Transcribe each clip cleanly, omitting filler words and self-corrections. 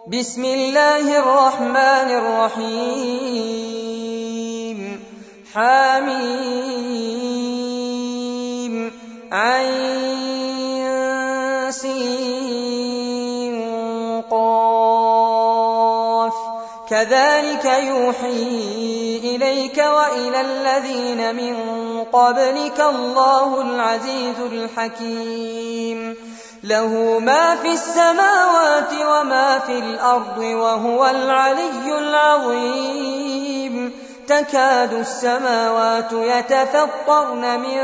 بسم الله الرحمن الرحيم حميم عين سين قاف كذلك يوحي إليك وإلى الذين من قبلك الله العزيز الحكيم له ما في السماوات وما في الأرض وهو العلي العظيم تكاد السماوات يتفطرن من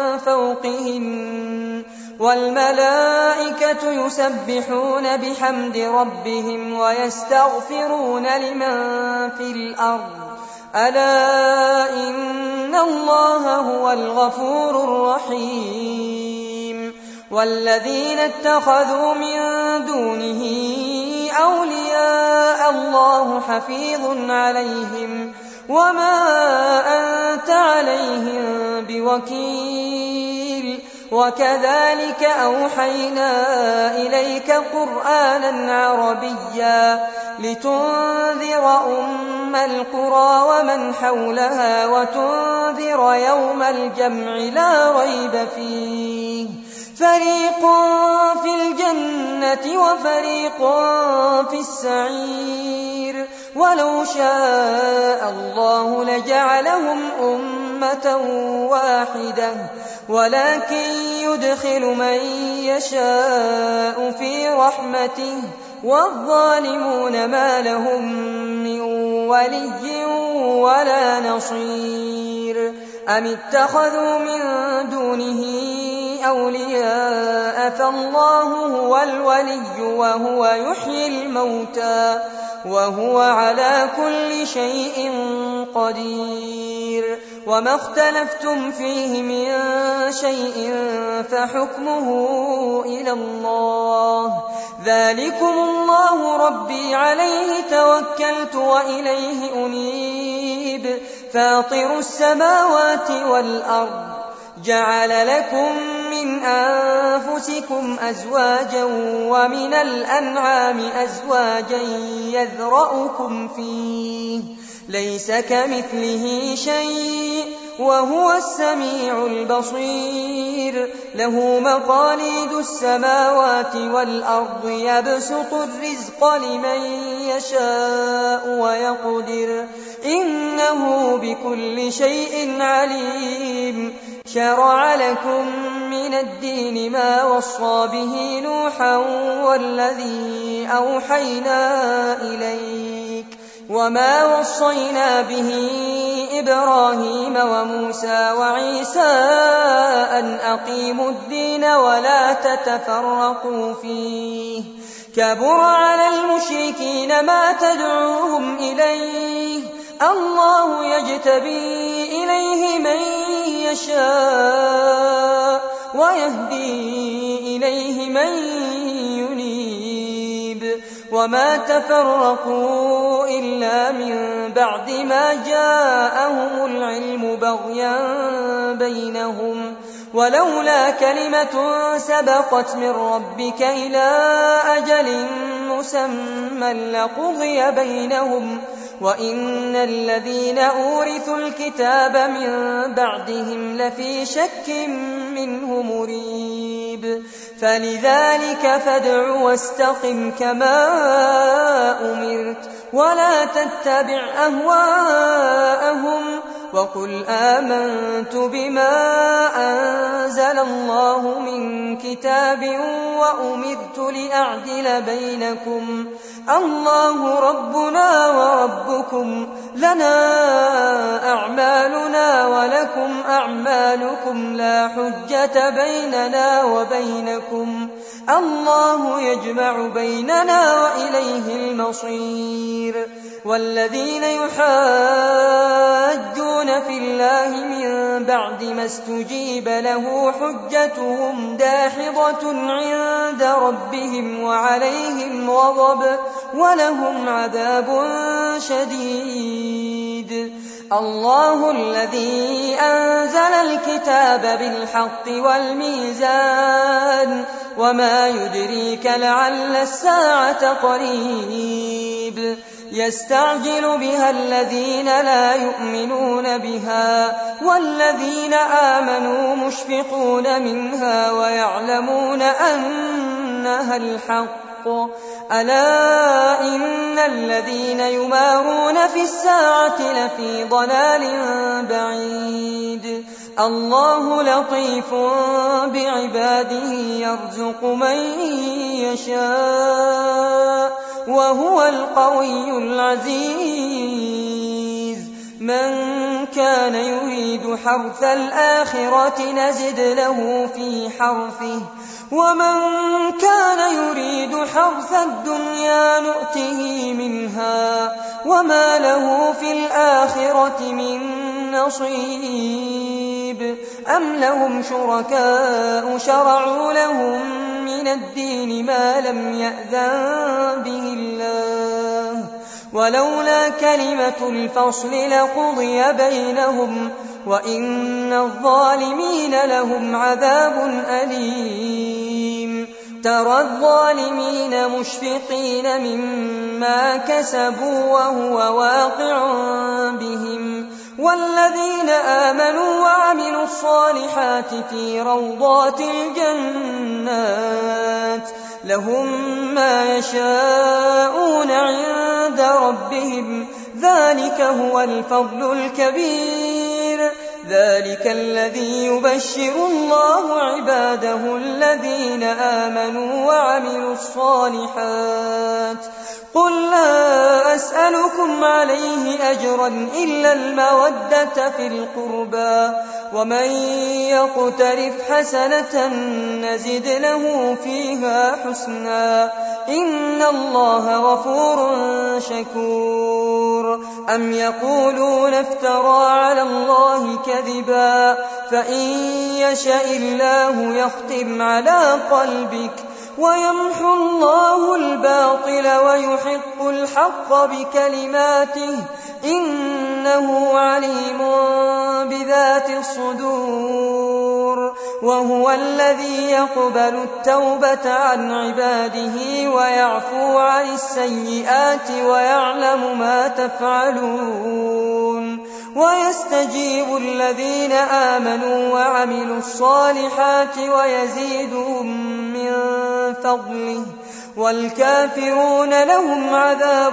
فوقهن والملائكة يسبحون بحمد ربهم ويستغفرون لمن في الأرض ألا إن الله هو الغفور الرحيم والذين اتخذوا من دونه أولياء الله حفيظ عليهم وما أنت عليهم بوكيل وكذلك أوحينا إليك قرآنا عربيا لتنذر أم القرى ومن حولها وتنذر يوم الجمع لا ريب فيه فريق في الجنة وفريق في السعير ولو شاء الله لجعلهم أمة واحدة ولكن يدخل من يشاء في رحمته والظالمون ما لهم من ولي ولا نصير أم اتخذوا من دونه أولياء فالله هو الولي وهو يحيي الموتى وهو على كل شيء قدير وما اختلفتم فيه من شيء فحكمه إلى الله ذلكم الله ربي عليه توكلت وإليه أنيب فاطر السماوات والأرض جعل لكم من أنفسكم أزواجا ومن الأنعام أزواجا يذرأكم فيه ليس كمثله شيء وهو السميع البصير له مقاليد السماوات والأرض يبسط الرزق لمن يشاء ويقدر إنه بكل شيء عليم شرع لكم من الدين ما وصى به نوحا والذي أوحينا إليك وما وصينا به إبراهيم وموسى وعيسى أن أقيموا الدين ولا تتفرقوا فيه كبر على المشركين ما تدعوهم إليه الله يجتبي إليه من يشاء ويهدي إليه من ينيب وما تفرقوا إلا من بعد ما جاءهم العلم بغيا بينهم ولولا كلمة سبقت من ربك إلى أجل مسمى لقضي بينهم وإن الذين أورثوا الكتاب من بعدهم لفي شك منه مريب فلذلك فادع واستقم كما أمرت ولا تتبع أهواءهم وقل آمنت بما أنزل الله من كتاب وأمرت لأعدل بينكم الله ربنا وربكم لنا أعمالنا ولكم أعمالكم لا حجة بيننا وبينكم الله يجمع بيننا وإليه المصير والذين يحاجون في الله من بعد ما استجيب له حجتهم داحضة عند ربهم وعليهم غضب ولهم عذاب شديد الله الذي أنزل الكتاب بالحق والميزان وما يدريك لعل الساعة قريب يستعجل بها الذين لا يؤمنون بها والذين آمنوا مشفقون منها ويعلمون أنها الحق ألا إن الذين يمارون في الساعة لفي ضلال بعيد الله لطيف بعباده يرزق من يشاء وهو القوي العزيز من كان يريد حرث الآخرة نزد له في حرثه ومن كان يريد حرث الدنيا نؤته منها وما له في الآخرة من نصيب أم لهم شركاء شرعوا لهم من الدين ما لم يأذن به الله ولولا كلمة الفصل لقضي بينهم وإن الظالمين لهم عذاب أليم ترى الظالمين مشفقين مما كسبوا وهو واقع بهم والذين آمنوا وعملوا الصالحات في روضات الجنات لهم ما يشاءون عند ربهم ذلك هو الفضل الكبير ذلك الذي يبشر الله عباده الذين آمنوا وعملوا الصالحات قل لا أسألكم عليه أجرا إلا المودة في القربى ومن يقترف حسنة نزد له فيها حسنا إن الله غفور شكور أم يقولون افترى على الله كذبا فإن يشاء الله يختم على قلبك ويمحو الله الباطل ويحق الحق بكلماته إنه عليم بذات الصدور وهو الذي يقبل التوبة عن عباده ويعفو عن السيئات ويعلم ما تفعلون ويستجيب الذين آمنوا وعملوا الصالحات ويزيدهم من فضله والكافرون لهم عذاب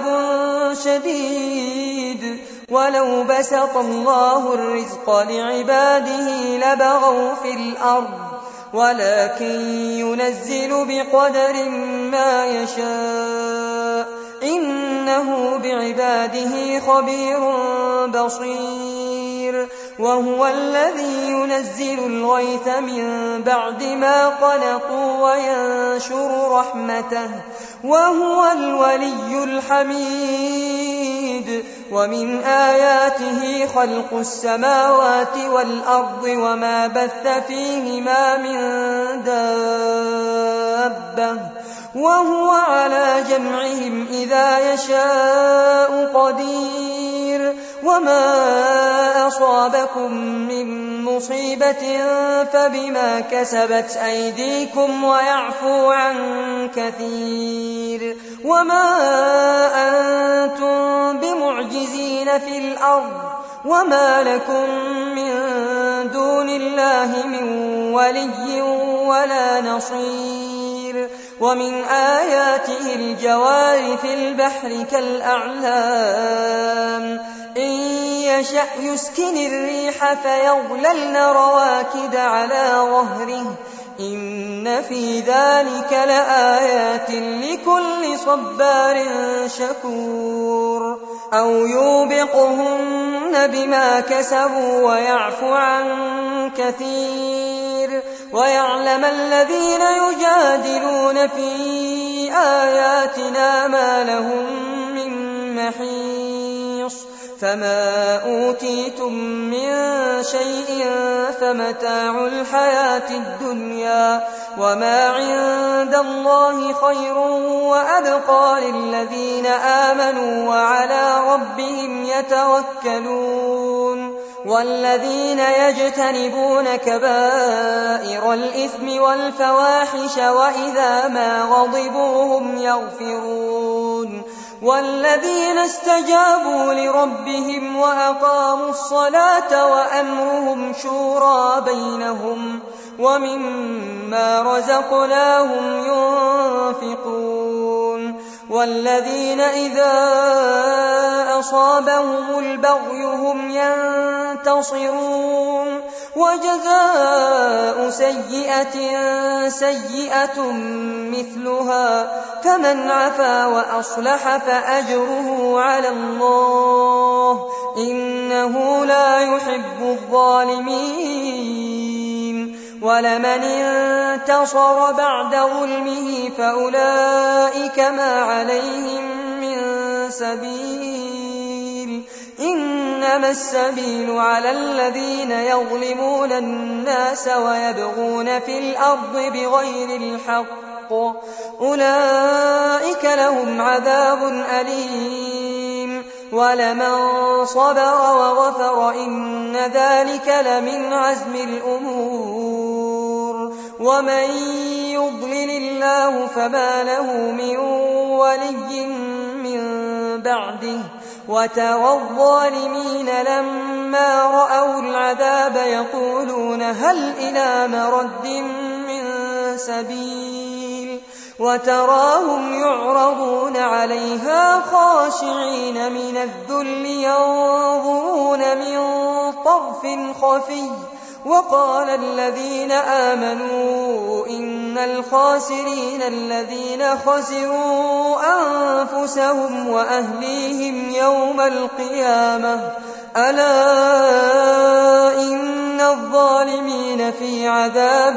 شديد ولو بسط الله الرزق لعباده لبغوا في الأرض ولكن ينزل بقدر ما يشاء إنه بعباده خبير بصير وهو الذي ينزل الغيث من بعد ما قنطوا وينشر رحمته وهو الولي الحميد ومن آياته خلق السماوات والأرض وما بث فيهما من دابة وهو على جمعهم إذا يشاء قدير وما أصابكم من مصيبة فبما كسبت أيديكم ويعفو عن كثير وما أنتم بمعجزين في الأرض وما لكم من دون الله من ولي ولا نصير ومن آياته الجوار في البحر كالأعلام إن يشأ يسكن الريح فيظللن رواكد على ظهره إن في ذلك لآيات لكل صبار شكور أو يوبقهن بما كسبوا ويعفو عن كثير ويعلم الذين يجادلون في آياتنا ما لهم من محيص فما أوتيتم من شيء فمتاع الحياة الدنيا وما عند الله خير وأبقى للذين آمنوا وعلى ربهم يتوكلون والذين يجتنبون كبائر الإثم والفواحش وإذا ما غضبوا هم يغفرون والذين استجابوا لربهم وأقاموا الصلاة وأمرهم شورى بينهم ومما رزقناهم ينفقون والذين إذا أصابهم البغي هم ينتصرون وجزاء سيئة سيئة مثلها فمن عفا وأصلح فأجره على الله إنه لا يحب الظالمين ولمن انتصر بعد ظلمه فأولئك ما عليهم من سبيل إنما السبيل على الذين يظلمون الناس ويبغون في الأرض بغير الحق أولئك لهم عذاب أليم ولمن صبر وغفر إن ذلك لمن عزم الأمور ومن يضلل الله فما له من ولي من بعده وترى الظالمين لما رأوا العذاب يقولون هل إلى مرد من سبيل وتراهم يعرضون عليها خاشعين من الذل ينظرون من طرف خفي وقال الذين آمنوا إن الخاسرين الذين خسروا أنفسهم وأهليهم يوم القيامة ألا إن الظالمين في عذاب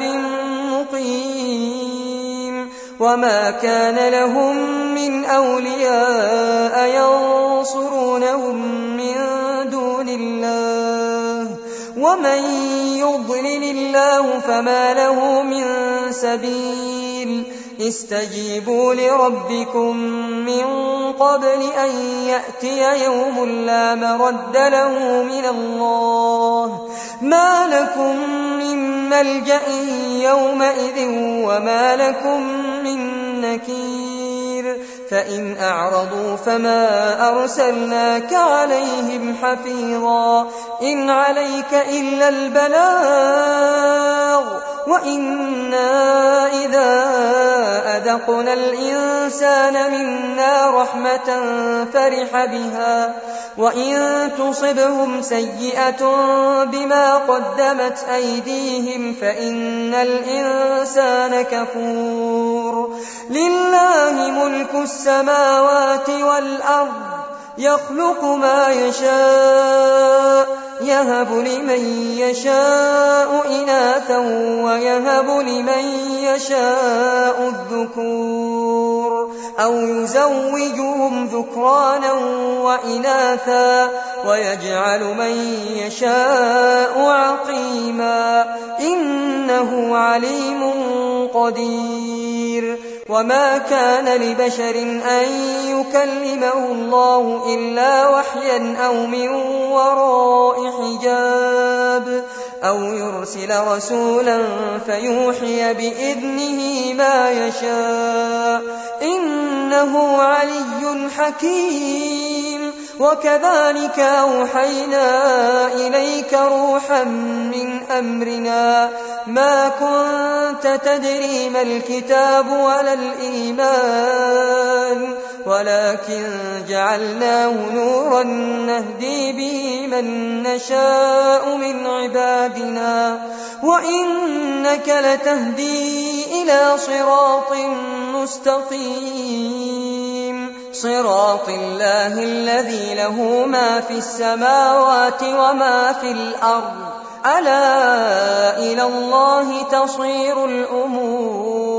مقيم وما كان لهم من أولياء ينصرونهم من دون الله ومن يضلل الله فما له من سبيل استجيبوا لربكم من قبل أن يأتي يوم لا مرد له من الله ما لكم من ملجأ يومئذ وما لكم من نكير فإن أعرضوا فما أرسلناك عليهم حفيظا إن عليك إلا البلاغ وإنا إذا أذقنا الإنسان منا رحمة فرح بها وإن تصبهم سيئة بما قدمت أيديهم فإن الإنسان كفور لله ملك السماوات والأرض يخلق ما يشاء يهب لمن يشاء إناثا ويهب لمن يشاء الذكور أو يزوجهم ذكرانا وإناثا ويجعل من يشاء عقيما إنه عليم قدير وما كان لبشر أن يكلمه الله إلا وحيا أو من وراء حجاب أو يرسل رسولا فيوحي بإذنه ما يشاء إنه علي حكيم وكذلك أوحينا إليك روحا من أمرنا ما كنت تدري ما الكتاب ولا الإيمان ولكن جعلناه نورا نهدي به من نشاء من عبادنا وإنك لتهدي إلى صراط مستقيم صراط الله الذي له ما في السماوات وما في الأرض ألا إلى الله تصير الأمور